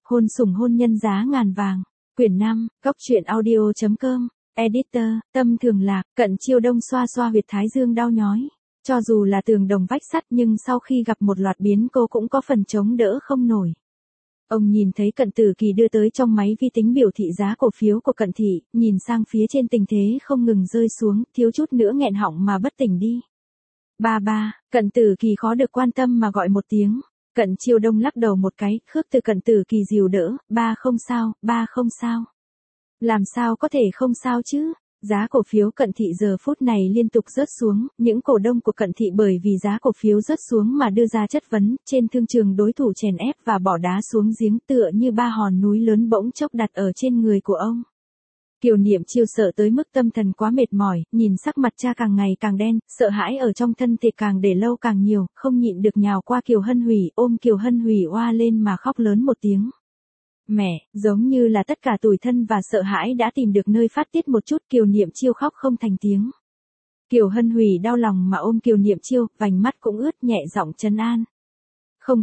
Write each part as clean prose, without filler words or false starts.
Hôn sủng hôn nhân giá ngàn vàng. Quyển 5, Cóc truyện audio.com. Editor, Tâm Thường Lạc. Cận Chiêu Đông xoa xoa huyệt thái dương đau nhói. Cho dù là tường đồng vách sắt nhưng sau khi gặp một loạt biến cố cũng có phần chống đỡ không nổi. Ông nhìn thấy Cận Tử Kỳ đưa tới trong máy vi tính biểu thị giá cổ phiếu của Cận thị, nhìn sang phía trên tình thế không ngừng rơi xuống, thiếu chút nữa nghẹn họng mà bất tỉnh đi. Ba, Cận Tử Kỳ khó được quan tâm mà gọi một tiếng. Cận Chiêu Đông lắc đầu một cái, khước từ Cận Tử Kỳ dìu đỡ, ba không sao. Làm sao có thể không sao chứ? Giá cổ phiếu Cận thị giờ phút này liên tục rớt xuống, những cổ đông của Cận thị bởi vì giá cổ phiếu rớt xuống mà đưa ra chất vấn, trên thương trường đối thủ chèn ép và bỏ đá xuống giếng tựa như ba hòn núi lớn bỗng chốc đặt ở trên người của ông. Kiều Niệm Chiêu sợ tới mức tâm thần quá mệt mỏi, nhìn sắc mặt cha càng ngày càng đen, sợ hãi ở trong thân thể càng để lâu càng nhiều, không nhịn được nhào qua Kiều Hân Hủy, ôm Kiều Hân Hủy oa lên mà khóc lớn một tiếng. Mẹ, giống như là tất cả tủi thân và sợ hãi đã tìm được nơi phát tiết một chút, Kiều Niệm Chiêu khóc không thành tiếng. Kiều Hân Hủy đau lòng mà ôm Kiều Niệm Chiêu, vành mắt cũng ướt, nhẹ giọng trấn an. Không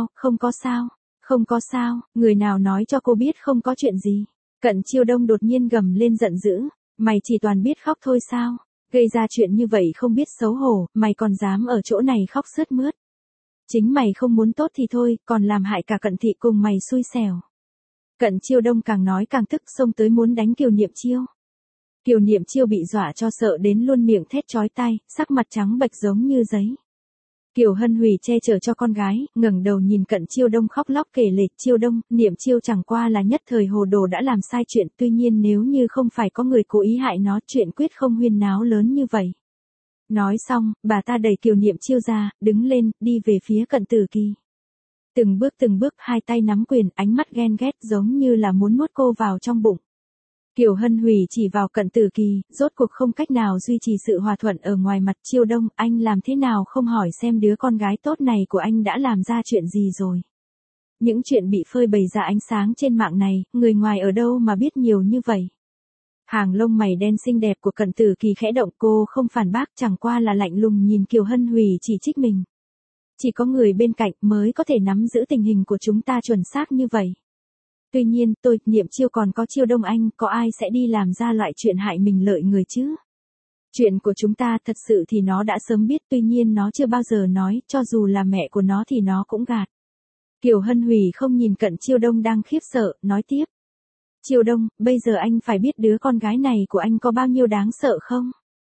có sao, người nào nói cho cô biết không có chuyện gì. Cận Chiêu Đông đột nhiên gầm lên giận dữ, mày chỉ toàn biết khóc thôi sao, gây ra chuyện như vậy không biết xấu hổ, mày còn dám ở chỗ này khóc sướt mướt. Chính mày không muốn tốt thì thôi, còn làm hại cả Cận thị cùng mày xui xẻo. Cận Chiêu Đông càng nói càng tức, xông tới muốn đánh Kiều Niệm Chiêu. Kiều Niệm Chiêu bị dọa cho sợ đến luôn miệng thét chói tai, sắc mặt trắng bệch giống như giấy. Kiều Hân Hủy che chở cho con gái, ngẩng đầu nhìn Cận Chiêu Đông khóc lóc kể lể, Chiêu Đông, Niệm Chiêu chẳng qua là nhất thời hồ đồ đã làm sai chuyện, tuy nhiên nếu như không phải có người cố ý hại nó, chuyện quyết không huyên náo lớn như vậy. Nói xong, bà ta đẩy Kiều Niệm Chiêu ra, đứng lên, đi về phía Cận Tử Kỳ. Từng bước, hai tay nắm quyền, ánh mắt ghen ghét giống như là muốn nuốt cô vào trong bụng. Kiều Hân Hủy chỉ vào Cận Tử Kỳ, rốt cuộc không cách nào duy trì sự hòa thuận ở ngoài mặt. Chiêu Đông, anh làm thế nào không hỏi xem đứa con gái tốt này của anh đã làm ra chuyện gì rồi. Những chuyện bị phơi bày ra ánh sáng trên mạng này, người ngoài ở đâu mà biết nhiều như vậy. Hàng lông mày đen xinh đẹp của Cận Tử Kỳ khẽ động, cô không phản bác, chẳng qua là lạnh lùng nhìn Kiều Hân Hủy chỉ trích mình. Chỉ có người bên cạnh mới có thể nắm giữ tình hình của chúng ta chuẩn xác như vậy. Tuy nhiên, tôi, Niệm Chiêu còn có Chiêu Đông anh, có ai sẽ đi làm ra loại chuyện hại mình lợi người chứ? Chuyện của chúng ta thật sự thì nó đã sớm biết, tuy nhiên nó chưa bao giờ nói, cho dù là mẹ của nó thì nó cũng gạt. Kiều Hân Hủy không nhìn Cận Chiêu Đông đang khiếp sợ, nói tiếp. Chiêu Đông, bây giờ anh phải biết đứa con gái này của anh có bao nhiêu đáng sợ không?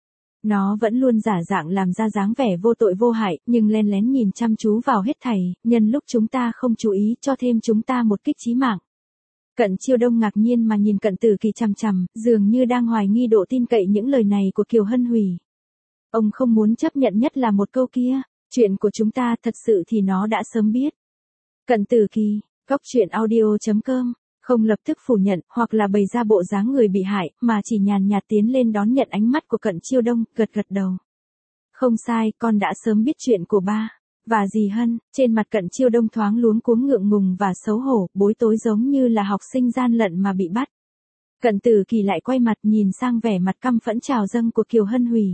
Nó vẫn luôn giả dạng làm ra dáng vẻ vô tội vô hại, nhưng len lén nhìn chăm chú vào hết thảy, nhân lúc chúng ta không chú ý cho thêm chúng ta một kích chí mạng. Cận Chiêu Đông ngạc nhiên mà nhìn Cận Tử Kỳ chằm chằm, dường như đang hoài nghi độ tin cậy những lời này của Kiều Hân Hủy. Ông không muốn chấp nhận nhất là một câu kia, chuyện của chúng ta thật sự thì nó đã sớm biết. Cận Tử Kỳ, Cóc truyện audio.com. Không lập tức phủ nhận, hoặc là bày ra bộ dáng người bị hại, mà chỉ nhàn nhạt tiến lên đón nhận ánh mắt của Cận Chiêu Đông, gật đầu. Không sai, con đã sớm biết chuyện của ba. Và dì Hân, trên mặt Cận Chiêu Đông thoáng luống cuống ngượng ngùng và xấu hổ, bối rối giống như là học sinh gian lận mà bị bắt. Cận Tử Kỳ lại quay mặt nhìn sang vẻ mặt căm phẫn trào dâng của Kiều Hân Hủy.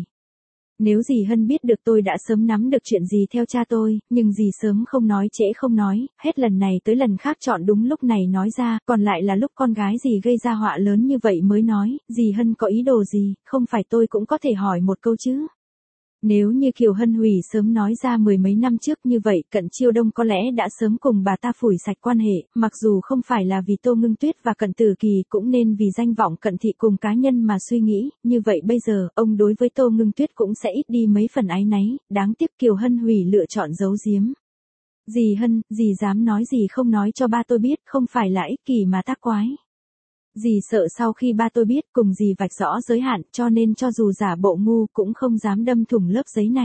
Nếu dì Hân biết được tôi đã sớm nắm được chuyện gì theo cha tôi, nhưng dì sớm không nói trễ không nói, hết lần này tới lần khác chọn đúng lúc này nói ra, còn lại là lúc con gái dì gây ra họa lớn như vậy mới nói, dì Hân có ý đồ gì, không phải tôi cũng có thể hỏi một câu chứ. Nếu như Kiều Hân Hủy sớm nói ra mười mấy năm trước như vậy, Cận Chiêu Đông có lẽ đã sớm cùng bà ta phủi sạch quan hệ, mặc dù không phải là vì Tô Ngưng Tuyết và Cận Tử Kỳ, cũng nên vì danh vọng Cận thị cùng cá nhân mà suy nghĩ, như vậy bây giờ, ông đối với Tô Ngưng Tuyết cũng sẽ ít đi mấy phần áy náy, đáng tiếc Kiều Hân Hủy lựa chọn giấu giếm. Dì Hân, dì dám nói gì không nói cho ba tôi biết, không phải là ích kỷ mà tác quái. Dì sợ sau khi ba tôi biết cùng dì vạch rõ giới hạn, cho nên cho dù giả bộ ngu cũng không dám đâm thủng lớp giấy này.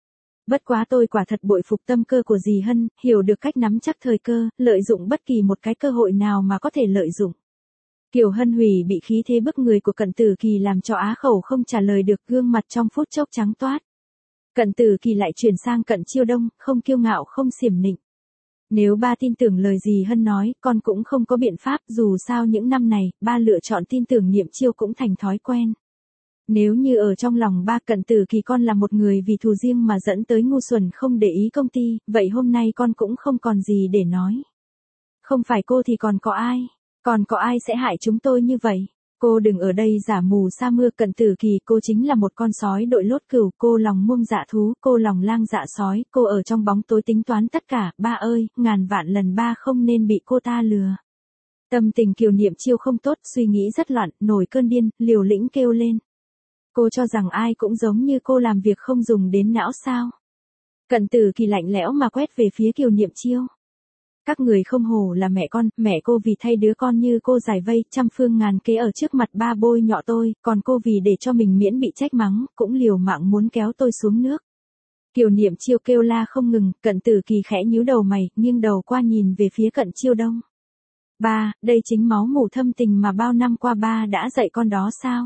Bất quá tôi quả thật bội phục tâm cơ của dì Hân, hiểu được cách nắm chắc thời cơ, lợi dụng bất kỳ một cái cơ hội nào mà có thể lợi dụng. Kiều Hân Hủy bị khí thế bức người của Cận Tử Kỳ làm cho á khẩu không trả lời được, gương mặt trong phút chốc trắng toát. Cận Tử Kỳ lại chuyển sang Cận Chiêu Đông, không kiêu ngạo không xiểm nịnh. Nếu ba tin tưởng lời dì Hân nói, con cũng không có biện pháp, dù sao những năm này, ba lựa chọn tin tưởng Niệm Chiêu cũng thành thói quen. Nếu như ở trong lòng ba, Cận Tử Kỳ con là một người vì thù riêng mà dẫn tới ngu xuẩn không để ý công ty, vậy hôm nay con cũng không còn gì để nói. Không phải cô thì còn có ai? Còn có ai sẽ hại chúng tôi như vậy? Cô đừng ở đây giả mù sa mưa. Cận Tử Kỳ, cô chính là một con sói đội lốt cừu, cô lòng muông dạ thú, cô lòng lang dạ sói, cô ở trong bóng tối tính toán tất cả, ba ơi, ngàn vạn lần ba không nên bị cô ta lừa. Tâm tình Kiều Niệm Chiêu không tốt, suy nghĩ rất loạn, nổi cơn điên, liều lĩnh kêu lên. Cô cho rằng ai cũng giống như cô làm việc không dùng đến não sao? Cận Tử Kỳ lạnh lẽo mà quét về phía Kiều Niệm Chiêu. Các người không hổ là mẹ con, mẹ cô vì thay đứa con như cô giải vây, trăm phương ngàn kế ở trước mặt ba bôi nhọ tôi, còn cô vì để cho mình miễn bị trách mắng, cũng liều mạng muốn kéo tôi xuống nước. Kiều Niệm Chiêu kêu la không ngừng, Cận Tử Kỳ khẽ nhíu đầu mày, nghiêng đầu qua nhìn về phía Cận Chiêu Đông. Ba, đây chính máu mủ thâm tình mà bao năm qua ba đã dạy con đó sao?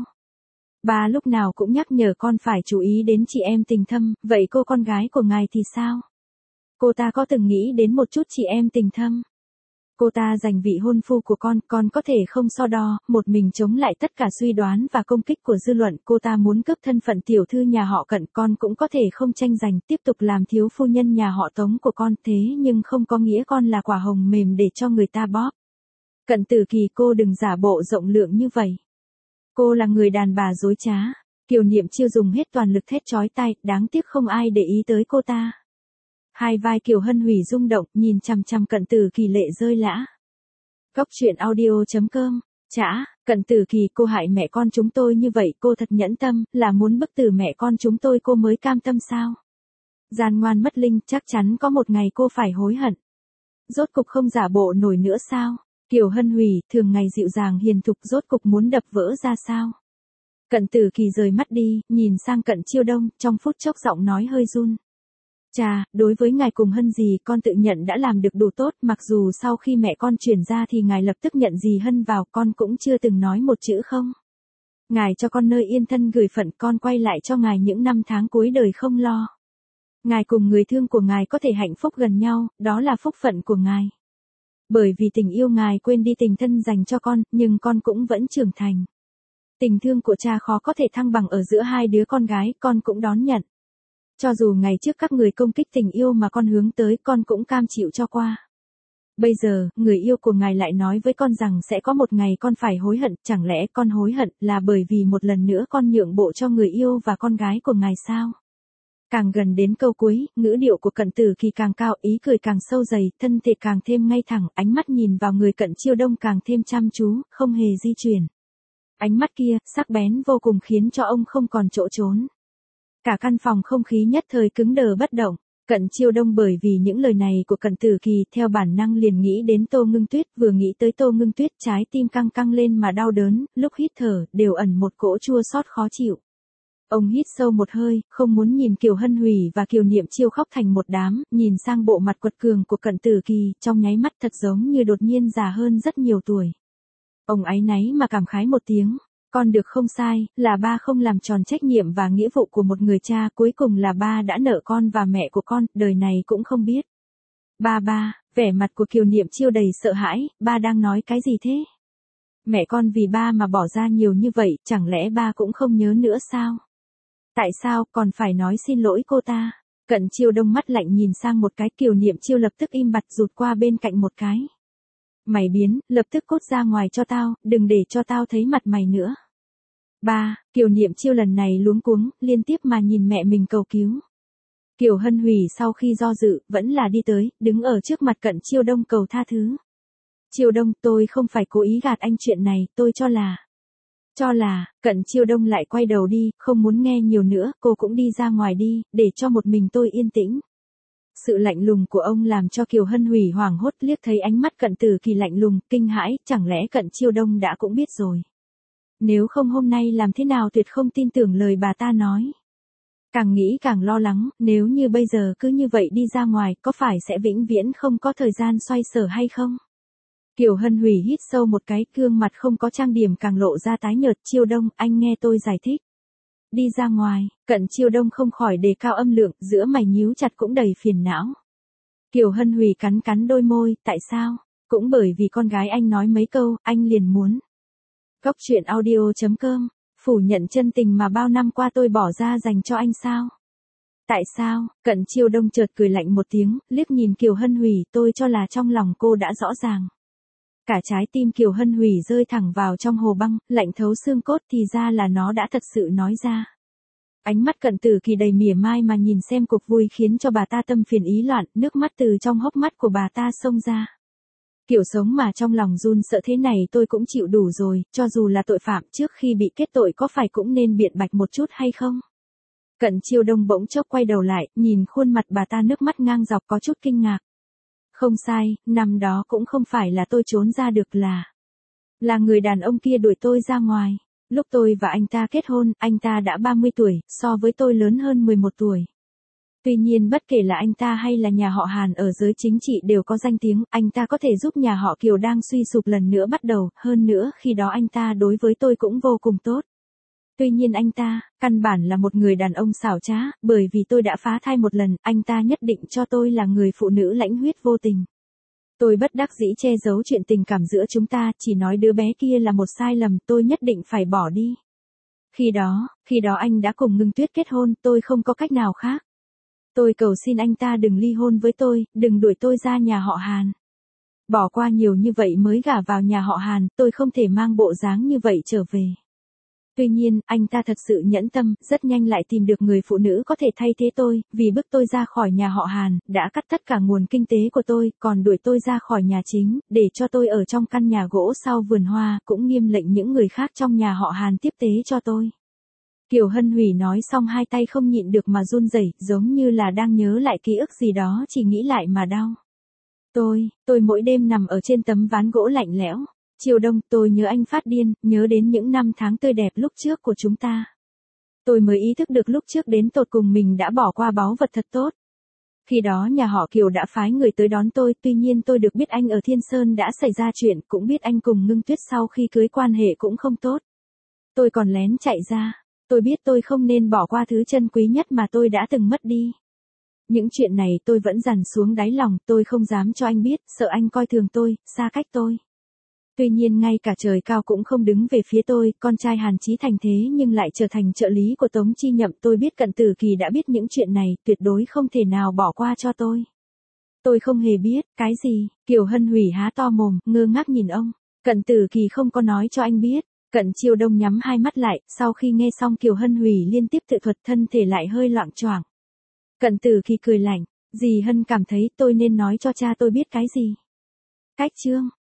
Ba lúc nào cũng nhắc nhở con phải chú ý đến chị em tình thâm, vậy cô con gái của ngài thì sao? Cô ta có từng nghĩ đến một chút chị em tình thâm? Cô ta giành vị hôn phu của con có thể không so đo, một mình chống lại tất cả suy đoán và công kích của dư luận, cô ta muốn cướp thân phận tiểu thư nhà họ Cận, con cũng có thể không tranh giành, tiếp tục làm thiếu phu nhân nhà họ Tống của con, thế nhưng không có nghĩa con là quả hồng mềm để cho người ta bóp. Cận Tử Kỳ, cô đừng giả bộ rộng lượng như vậy. Cô là người đàn bà dối trá. Kiều Niệm Chiêu dùng hết toàn lực thét chói tai, đáng tiếc không ai để ý tới cô ta. Hai vai Kiều Hân Hủy rung động, nhìn chằm chằm Cận Tử Kỳ lệ rơi lã. Góc truyện audio.com. Chả, Cận Tử Kỳ, cô hại mẹ con chúng tôi như vậy, cô thật nhẫn tâm, là muốn bức tử mẹ con chúng tôi cô mới cam tâm sao? Gian ngoan mất linh, chắc chắn có một ngày cô phải hối hận. Rốt cục không giả bộ nổi nữa sao? Kiều Hân Hủy, thường ngày dịu dàng hiền thục, rốt cục muốn đập vỡ ra sao? Cận Tử Kỳ rời mắt đi, nhìn sang Cận Chiêu Đông, trong phút chốc giọng nói hơi run. Chà, đối với ngài cùng Hân gì con tự nhận đã làm được đủ tốt, mặc dù sau khi mẹ con chuyển ra thì ngài lập tức nhận dì Hân vào, con cũng chưa từng nói một chữ không. Ngài cho con nơi yên thân gửi phận, con quay lại cho ngài những năm tháng cuối đời không lo. Ngài cùng người thương của ngài có thể hạnh phúc gần nhau, đó là phúc phận của ngài. Bởi vì tình yêu ngài quên đi tình thân dành cho con, nhưng con cũng vẫn trưởng thành. Tình thương của cha khó có thể thăng bằng ở giữa hai đứa con gái, con cũng đón nhận. Cho dù ngày trước các người công kích tình yêu mà con hướng tới, con cũng cam chịu cho qua. Bây giờ, người yêu của ngài lại nói với con rằng sẽ có một ngày con phải hối hận, chẳng lẽ con hối hận là bởi vì một lần nữa con nhượng bộ cho người yêu và con gái của ngài sao? Càng gần đến câu cuối, ngữ điệu của Cận Tử Kỳ càng cao, ý cười càng sâu dày, thân thể càng thêm ngay thẳng, ánh mắt nhìn vào người Cận Chiêu Đông càng thêm chăm chú, không hề di chuyển. Ánh mắt kia, sắc bén vô cùng khiến cho ông không còn chỗ trốn. Cả căn phòng không khí nhất thời cứng đờ bất động. Cận Chiêu Đông bởi vì những lời này của Cận Tử Kỳ theo bản năng liền nghĩ đến Tô Ngưng Tuyết, vừa nghĩ tới Tô Ngưng Tuyết trái tim căng căng lên mà đau đớn, lúc hít thở đều ẩn một cỗ chua xót khó chịu. Ông hít sâu một hơi, không muốn nhìn Kiều Hân Hủy và Kiều Niệm Chiêu khóc thành một đám, nhìn sang bộ mặt quật cường của Cận Tử Kỳ, trong nháy mắt thật giống như đột nhiên già hơn rất nhiều tuổi. Ông áy náy mà cảm khái một tiếng. Con được không sai, là ba không làm tròn trách nhiệm và nghĩa vụ của một người cha, cuối cùng là ba đã nợ con và mẹ của con, đời này cũng không biết. Ba, vẻ mặt của Kiều Niệm Chiêu đầy sợ hãi, ba đang nói cái gì thế? Mẹ con vì ba mà bỏ ra nhiều như vậy, chẳng lẽ ba cũng không nhớ nữa sao? Tại sao còn phải nói xin lỗi cô ta? Cận Chiêu Đông mắt lạnh nhìn sang một cái, Kiều Niệm Chiêu lập tức im bặt rụt qua bên cạnh một cái. Mày biến, lập tức cút ra ngoài cho tao, đừng để cho tao thấy mặt mày nữa. Ba, Kiều Niệm Chiêu lần này luống cuống, liên tiếp mà nhìn mẹ mình cầu cứu. Kiều Hân Hủy sau khi do dự, vẫn là đi tới, đứng ở trước mặt Cận Chiêu Đông cầu tha thứ. Chiêu Đông, tôi không phải cố ý gạt anh chuyện này, tôi cho là, Cận Chiêu Đông lại quay đầu đi, không muốn nghe nhiều nữa, cô cũng đi ra ngoài đi, để cho một mình tôi yên tĩnh. Sự lạnh lùng của ông làm cho Kiều Hân Hủy hoảng hốt, liếc thấy ánh mắt Cận Tử Kỳ lạnh lùng, kinh hãi, chẳng lẽ Cận Chiêu Đông đã cũng biết rồi. Nếu không hôm nay làm thế nào tuyệt không tin tưởng lời bà ta nói. Càng nghĩ càng lo lắng, nếu như bây giờ cứ như vậy đi ra ngoài, có phải sẽ vĩnh viễn không có thời gian xoay sở hay không? Kiều Hân Hủy hít sâu một cái, gương mặt không có trang điểm càng lộ ra tái nhợt. Chiêu Đông, anh nghe tôi giải thích. Đi ra ngoài, Cận Chiêu Đông không khỏi đề cao âm lượng, giữa mày nhíu chặt cũng đầy phiền não. Kiều Hân Hủy cắn cắn đôi môi, tại sao? Cũng bởi vì con gái anh nói mấy câu, anh liền muốn. Góc truyện audio.com, phủ nhận chân tình mà bao năm qua tôi bỏ ra dành cho anh sao? Tại sao? Cận Chiêu Đông chợt cười lạnh một tiếng, liếc nhìn Kiều Hân Hủy, tôi cho là trong lòng cô đã rõ ràng. Cả trái tim Kiều Hân Hủy rơi thẳng vào trong hồ băng, lạnh thấu xương cốt, thì ra là nó đã thật sự nói ra. Ánh mắt Cận Tử Kỳ đầy mỉa mai mà nhìn xem cuộc vui khiến cho bà ta tâm phiền ý loạn, nước mắt từ trong hốc mắt của bà ta xông ra. Kiểu sống mà trong lòng run sợ thế này tôi cũng chịu đủ rồi, cho dù là tội phạm trước khi bị kết tội có phải cũng nên biện bạch một chút hay không? Cận Chiêu Đông bỗng chốc quay đầu lại, nhìn khuôn mặt bà ta nước mắt ngang dọc có chút kinh ngạc. Không sai, năm đó cũng không phải là tôi trốn ra được là người đàn ông kia đuổi tôi ra ngoài. Lúc tôi và anh ta kết hôn, anh ta đã 30 tuổi, so với tôi lớn hơn 11 tuổi. Tuy nhiên bất kể là anh ta hay là nhà họ Hàn ở giới chính trị đều có danh tiếng, anh ta có thể giúp nhà họ Kiều đang suy sụp lần nữa bắt đầu, hơn nữa khi đó anh ta đối với tôi cũng vô cùng tốt. Tuy nhiên anh ta, căn bản là một người đàn ông xảo trá, bởi vì tôi đã phá thai một lần, anh ta nhất định cho tôi là người phụ nữ lãnh huyết vô tình. Tôi bất đắc dĩ che giấu chuyện tình cảm giữa chúng ta, chỉ nói đứa bé kia là một sai lầm, tôi nhất định phải bỏ đi. Khi đó anh đã cùng Ngưng Tuyết kết hôn, tôi không có cách nào khác. Tôi cầu xin anh ta đừng ly hôn với tôi, đừng đuổi tôi ra nhà họ Hàn. Bỏ qua nhiều như vậy mới gả vào nhà họ Hàn, tôi không thể mang bộ dáng như vậy trở về. Tuy nhiên, anh ta thật sự nhẫn tâm, rất nhanh lại tìm được người phụ nữ có thể thay thế tôi, vì bức tôi ra khỏi nhà họ Hàn, đã cắt tất cả nguồn kinh tế của tôi, còn đuổi tôi ra khỏi nhà chính, để cho tôi ở trong căn nhà gỗ sau vườn hoa, cũng nghiêm lệnh những người khác trong nhà họ Hàn tiếp tế cho tôi. Kiều Hân Hủy nói xong hai tay không nhịn được mà run rẩy, giống như là đang nhớ lại ký ức gì đó, chỉ nghĩ lại mà đau. Tôi mỗi đêm nằm ở trên tấm ván gỗ lạnh lẽo. Chiêu Đông, tôi nhớ anh phát điên, nhớ đến những năm tháng tươi đẹp lúc trước của chúng ta. Tôi mới ý thức được lúc trước đến tột cùng mình đã bỏ qua báu vật thật tốt. Khi đó nhà họ Kiều đã phái người tới đón tôi, tuy nhiên tôi được biết anh ở Thiên Sơn đã xảy ra chuyện, cũng biết anh cùng Ngưng Tuyết sau khi cưới quan hệ cũng không tốt. Tôi còn lén chạy ra. Tôi biết tôi không nên bỏ qua thứ chân quý nhất mà tôi đã từng mất đi. Những chuyện này tôi vẫn dằn xuống đáy lòng, tôi không dám cho anh biết, sợ anh coi thường tôi, xa cách tôi. Tuy nhiên ngay cả trời cao cũng không đứng về phía tôi, con trai Hàn Chí Thành thế nhưng lại trở thành trợ lý của Tống Chi Nhậm. Tôi biết Cận Tử Kỳ đã biết những chuyện này, tuyệt đối không thể nào bỏ qua cho tôi. Tôi không hề biết, cái gì? Kiều Hân Hủy há to mồm, ngơ ngác nhìn ông. Cận Tử Kỳ không có nói cho anh biết. Cận Chiêu Đông nhắm hai mắt lại, sau khi nghe xong Kiều Hân Hủy liên tiếp tự thuật thân thể lại hơi loạng choạng. Cận Tử Kỳ cười lạnh, dì Hân cảm thấy tôi nên nói cho cha tôi biết cái gì? Cách chương